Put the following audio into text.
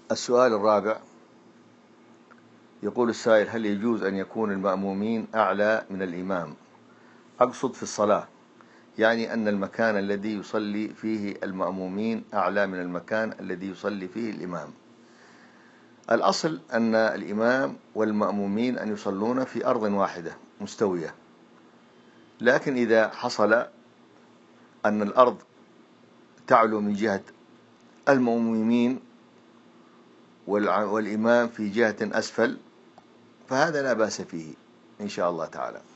السؤال الرابع، يقول السائل: هل يجوز أن يكون المأمومين أعلى من الإمام؟ أقصد في الصلاة، يعني أن المكان الذي يصلي فيه المأمومين أعلى من المكان الذي يصلي فيه الإمام. الأصل أن الإمام والمأمومين أن يصلون في أرض واحدة مستوية، لكن إذا حصل أن الأرض تعلو من جهة المأمومين والإمام في جهة أسفل، فهذا لا بأس فيه إن شاء الله تعالى.